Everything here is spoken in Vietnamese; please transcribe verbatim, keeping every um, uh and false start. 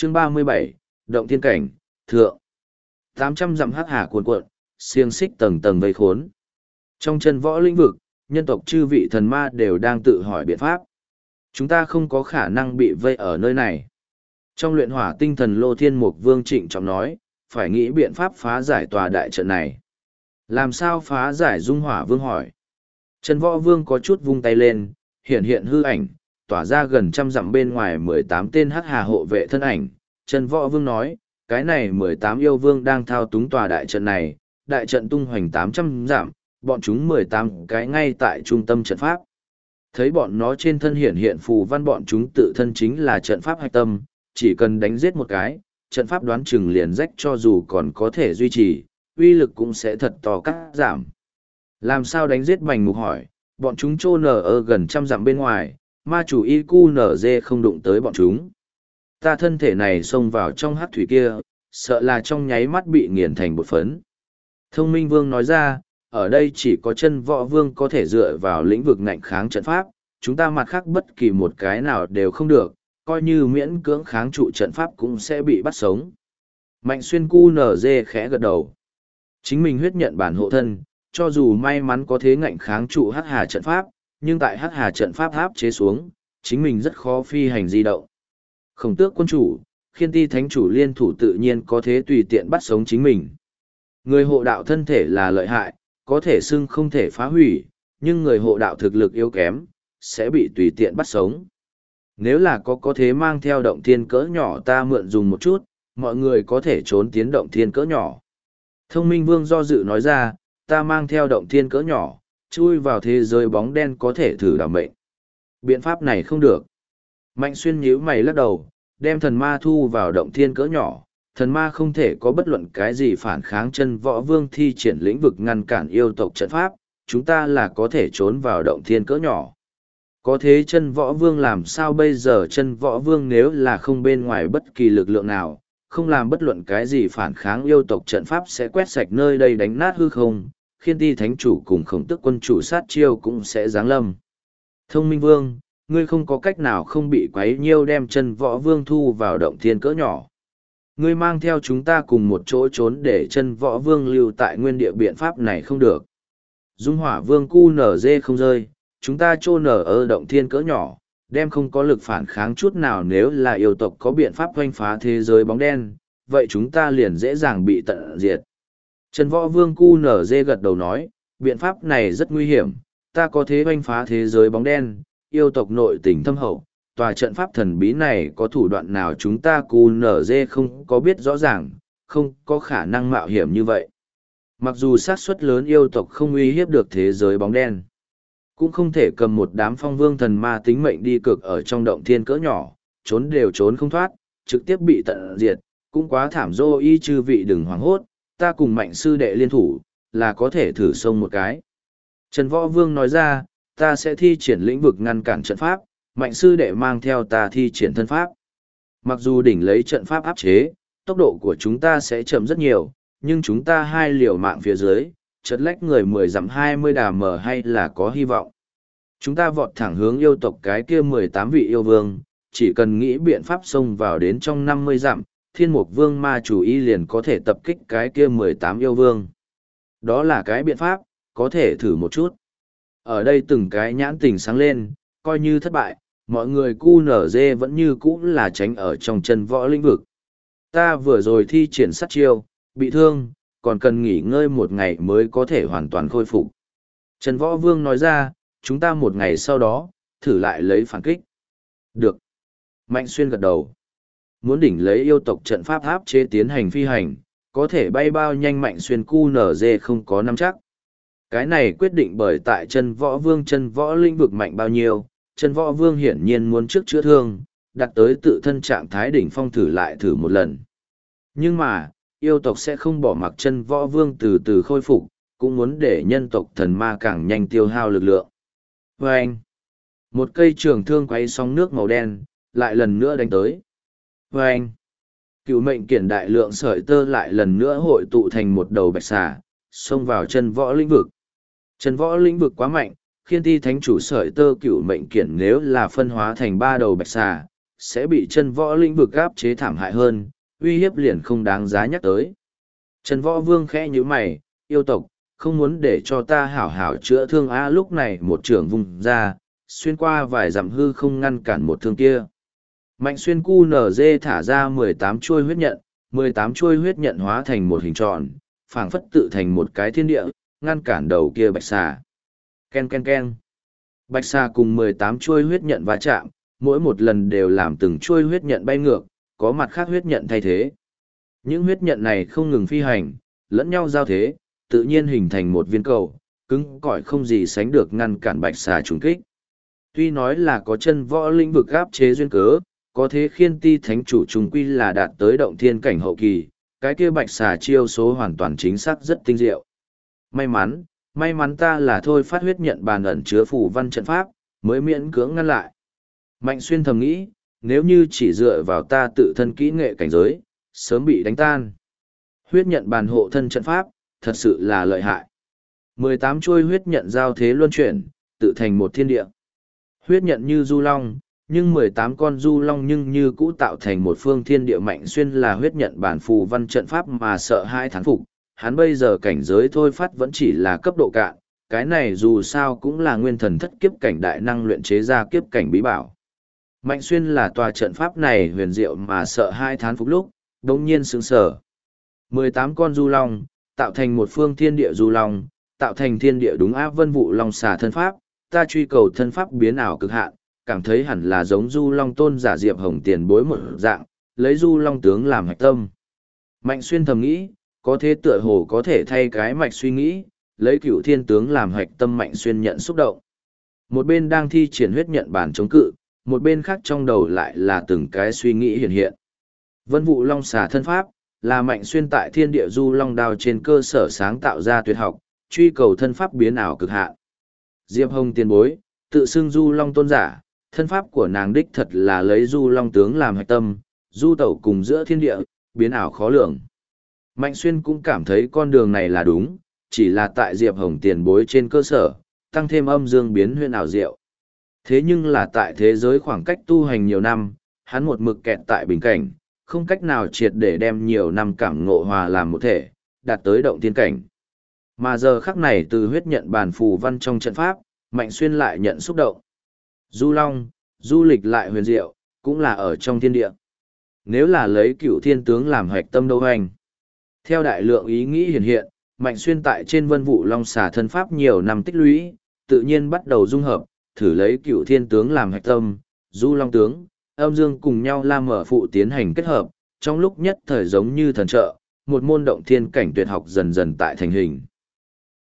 chương ba mươi bảy, Động Thiên Cảnh, Thượng. tám trăm dặm hắc hà cuồn cuộn, xiềng xích tầng tầng vây khốn. Trong chân võ lĩnh vực, nhân tộc chư vị thần ma đều đang tự hỏi biện pháp. Chúng ta không có khả năng bị vây ở nơi này. Trong luyện hỏa tinh thần Lô Thiên Mục Vương trịnh trọng nói, phải nghĩ biện pháp phá giải tòa đại trận này. Làm sao phá giải? Dung Hỏa Vương hỏi. Chân võ vương có chút vung tay lên, hiện hiện hư ảnh, tỏa ra gần trăm dặm bên ngoài mười tám tên hắc hà hộ vệ thân ảnh. Chân võ vương nói, cái này mười tám yêu vương đang thao túng tòa đại trận này, đại trận tung hoành tám trăm dặm, bọn chúng mười tám cái ngay tại trung tâm trận pháp. Thấy bọn nó trên thân hiện hiện phù văn, bọn chúng tự thân chính là trận pháp hạch tâm, chỉ cần đánh giết một cái, trận pháp đoán chừng liền rách, cho dù còn có thể duy trì, uy lực cũng sẽ thật to cắt giảm. Làm sao đánh giết? Bành Mục hỏi. Bọn chúng trô nở ở gần trăm dặm bên ngoài, ma chủ y cu nở dê không đụng tới bọn chúng. Ta thân thể này xông vào trong hắc thủy kia, sợ là trong nháy mắt bị nghiền thành bột phấn. Thông Minh Vương nói ra, ở đây chỉ có chân võ vương có thể dựa vào lĩnh vực ngạnh kháng trận pháp, chúng ta mặt khác bất kỳ một cái nào đều không được, coi như miễn cưỡng kháng trụ trận pháp cũng sẽ bị bắt sống. Mạnh Xuyên cu nở dê khẽ gật đầu. Chính mình huyết nhận bản hộ thân, cho dù may mắn có thế ngạnh kháng trụ hắc hà trận pháp, nhưng tại hắc hà trận pháp áp chế xuống, chính mình rất khó phi hành di động. Khổng Tước quân chủ, Khiên Ti thánh chủ liên thủ tự nhiên có thế tùy tiện bắt sống chính mình. Người hộ đạo thân thể là lợi hại, có thể xưng không thể phá hủy, nhưng người hộ đạo thực lực yếu kém, sẽ bị tùy tiện bắt sống. Nếu là có có thế mang theo động thiên cỡ nhỏ ta mượn dùng một chút, mọi người có thể trốn tiến động thiên cỡ nhỏ. Thông Minh Vương do dự nói ra, ta mang theo động thiên cỡ nhỏ, chui vào thế giới bóng đen có thể thử đảm mệnh. Biện pháp này không được. Mạnh Xuyên nhíu mày lắc đầu, đem thần ma thu vào động thiên cỡ nhỏ. Thần ma không thể có bất luận cái gì phản kháng chân võ vương thi triển lĩnh vực ngăn cản yêu tộc trận pháp, chúng ta là có thể trốn vào động thiên cỡ nhỏ. Có thế chân võ vương làm sao bây giờ? Chân võ vương nếu là không bên ngoài bất kỳ lực lượng nào, không làm bất luận cái gì phản kháng, yêu tộc trận pháp sẽ quét sạch nơi đây, đánh nát hư không, Khiên Ti thánh chủ cùng Khổng Tước quân chủ sát chiêu cũng sẽ giáng lâm. Thông Minh Vương, ngươi không có cách nào không bị quấy nhiêu đem chân võ vương thu vào động thiên cỡ nhỏ. Ngươi mang theo chúng ta cùng một chỗ trốn để chân võ vương lưu tại nguyên địa, biện pháp này không được. Dung Hỏa Vương cu nở dê không rơi, chúng ta trô nở ở động thiên cỡ nhỏ, đem không có lực phản kháng chút nào. Nếu là yêu tộc có biện pháp hoanh phá thế giới bóng đen, vậy chúng ta liền dễ dàng bị tận diệt. Trần Võ Vương cu nở dê gật đầu nói, biện pháp này rất nguy hiểm, ta có thế hoanh phá thế giới bóng đen, yêu tộc nội tình thâm hậu, tòa trận pháp thần bí này có thủ đoạn nào chúng ta cu nở dê không có biết rõ ràng, không có khả năng mạo hiểm như vậy. Mặc dù xác suất lớn yêu tộc không uy hiếp được thế giới bóng đen, cũng không thể cầm một đám phong vương thần ma tính mệnh đi cực ở trong động thiên cỡ nhỏ, trốn đều trốn không thoát, trực tiếp bị tận diệt, cũng quá thảm. Dô y chư vị đừng hoảng hốt, ta cùng Mạnh sư đệ liên thủ, là có thể thử xông một cái. Trần Võ Vương nói ra, ta sẽ thi triển lĩnh vực ngăn cản trận pháp, Mạnh sư đệ mang theo ta thi triển thân pháp. Mặc dù đỉnh lấy trận pháp áp chế, tốc độ của chúng ta sẽ chậm rất nhiều, nhưng chúng ta hai liều mạng phía dưới, chật lách người mười dặm hai mươi đà mờ hay là có hy vọng. Chúng ta vọt thẳng hướng yêu tộc cái kia mười tám vị yêu vương, chỉ cần nghĩ biện pháp xông vào đến trong năm mươi dặm, Thiên Mục Vương ma chủ y liền có thể tập kích cái kia mười tám yêu vương. Đó là cái biện pháp, có thể thử một chút. Ở đây từng cái nhãn tình sáng lên, coi như thất bại, mọi người cu nở dê vẫn như cũ là tránh ở trong chân võ lĩnh vực. Ta vừa rồi thi triển sát chiêu, bị thương, còn cần nghỉ ngơi một ngày mới có thể hoàn toàn khôi phục. Trần Võ Vương nói ra, chúng ta một ngày sau đó, thử lại lấy phản kích. Được. Mạnh Xuyên gật đầu. Muốn đỉnh lấy yêu tộc trận pháp áp chế tiến hành phi hành, có thể bay bao nhanh Mạnh Xuyên cu nở dê không có nắm chắc. Cái này quyết định bởi tại chân võ vương chân võ lĩnh vực mạnh bao nhiêu, chân võ vương hiển nhiên muốn trước chữa thương, đặt tới tự thân trạng thái đỉnh phong thử lại thử một lần. Nhưng mà, yêu tộc sẽ không bỏ mặc chân võ vương từ từ khôi phục, cũng muốn để nhân tộc thần ma càng nhanh tiêu hao lực lượng. Và anh, một cây trường thương quay sóng nước màu đen, lại lần nữa đánh tới. Và anh, cựu mệnh kiển đại lượng sợi tơ lại lần nữa hội tụ thành một đầu bạch xà, xông vào chân võ lĩnh vực. Chân võ lĩnh vực quá mạnh, Khiên Ti thánh chủ sợi tơ cựu mệnh kiển nếu là phân hóa thành ba đầu bạch xà, sẽ bị chân võ lĩnh vực áp chế thảm hại hơn, uy hiếp liền không đáng giá nhắc tới. Chân võ vương khẽ như mày, yêu tộc, không muốn để cho ta hảo hảo chữa thương a lúc này một trường vùng ra, xuyên qua vài dặm hư không ngăn cản một thương kia. Mạnh xuyên cu nở dê thả ra mười tám chuôi huyết nhận, mười tám chuôi huyết nhận hóa thành một hình tròn, phảng phất tự thành một cái thiên địa, ngăn cản đầu kia bạch xà. Ken ken ken. Bạch xà cùng mười tám chuôi huyết nhận va chạm, mỗi một lần đều làm từng chuôi huyết nhận bay ngược, có mặt khác huyết nhận thay thế. Những huyết nhận này không ngừng phi hành, lẫn nhau giao thế, tự nhiên hình thành một viên cầu, cứng cỏi không gì sánh được ngăn cản bạch xà trùng kích. Tuy nói là có chân võ lĩnh vực áp chế duyên cớ, có thế khiên ti thánh chủ trùng quy là đạt tới động thiên cảnh hậu kỳ, cái kia bạch xà chiêu số hoàn toàn chính xác rất tinh diệu. May mắn, may mắn ta là thôi phát huyết nhận bàn ẩn chứa phù văn trận pháp, mới miễn cưỡng ngăn lại. Mạnh xuyên thầm nghĩ, nếu như chỉ dựa vào ta tự thân kỹ nghệ cảnh giới, sớm bị đánh tan. Huyết nhận bàn hộ thân trận pháp, thật sự là lợi hại. mười tám chuôi huyết nhận giao thế luân chuyển, tự thành một thiên địa. Huyết nhận như du long, nhưng mười tám con du long nhưng như cũ tạo thành một phương thiên địa. Mạnh xuyên là huyết nhận bản phù văn trận pháp mà sợ hai thán phục, hắn bây giờ cảnh giới thôi phát vẫn chỉ là cấp độ cạn, cái này dù sao cũng là nguyên thần thất kiếp cảnh đại năng luyện chế ra kiếp cảnh bí bảo. Mạnh xuyên là tòa trận pháp này huyền diệu mà sợ hai thán phục lúc, đống nhiên sướng sở. mười tám con du long, tạo thành một phương thiên địa du long, tạo thành thiên địa đúng áp vân vụ long xà thân pháp, ta truy cầu thân pháp biến ảo cực hạn, cảm thấy hẳn là giống du long tôn giả Diệp Hồng tiền bối một dạng, lấy du long tướng làm hạch tâm. Mạnh xuyên thầm nghĩ, có thế tựa hồ có thể thay cái mạch suy nghĩ, lấy cửu thiên tướng làm hạch tâm. Mạnh xuyên nhận xúc động. Một bên đang thi triển huyết nhận bản chống cự, một bên khác trong đầu lại là từng cái suy nghĩ hiện hiện. Vân vụ long xà thân pháp, là Mạnh xuyên tại thiên địa du long đao trên cơ sở sáng tạo ra tuyệt học, truy cầu thân pháp biến ảo cực hạn. Diệp Hồng tiền bối, tự xưng du long tôn giả, thân pháp của nàng đích thật là lấy du long tướng làm hạch tâm, du tẩu cùng giữa thiên địa, biến ảo khó lường. Mạnh xuyên cũng cảm thấy con đường này là đúng, chỉ là tại Diệp Hồng tiền bối trên cơ sở, tăng thêm âm dương biến huyên ảo diệu. Thế nhưng là tại thế giới khoảng cách tu hành nhiều năm, hắn một mực kẹt tại bình cảnh, không cách nào triệt để đem nhiều năm cảm ngộ hòa làm một thể, đạt tới động thiên cảnh. Mà giờ khắc này từ huyết nhận bàn phù văn trong trận pháp, Mạnh xuyên lại nhận xúc động. Du Long, du lịch lại huyền diệu, cũng là ở trong thiên địa. Nếu là lấy cửu thiên tướng làm hoạch tâm đâu hành. Theo đại lượng ý nghĩ hiện hiện, Mạnh xuyên tại trên vân vụ long xà thân pháp nhiều năm tích lũy, tự nhiên bắt đầu dung hợp, thử lấy cửu thiên tướng làm hoạch tâm, du long tướng, âm dương cùng nhau la mở phụ tiến hành kết hợp, trong lúc nhất thời giống như thần trợ, một môn động thiên cảnh tuyệt học dần dần tại thành hình.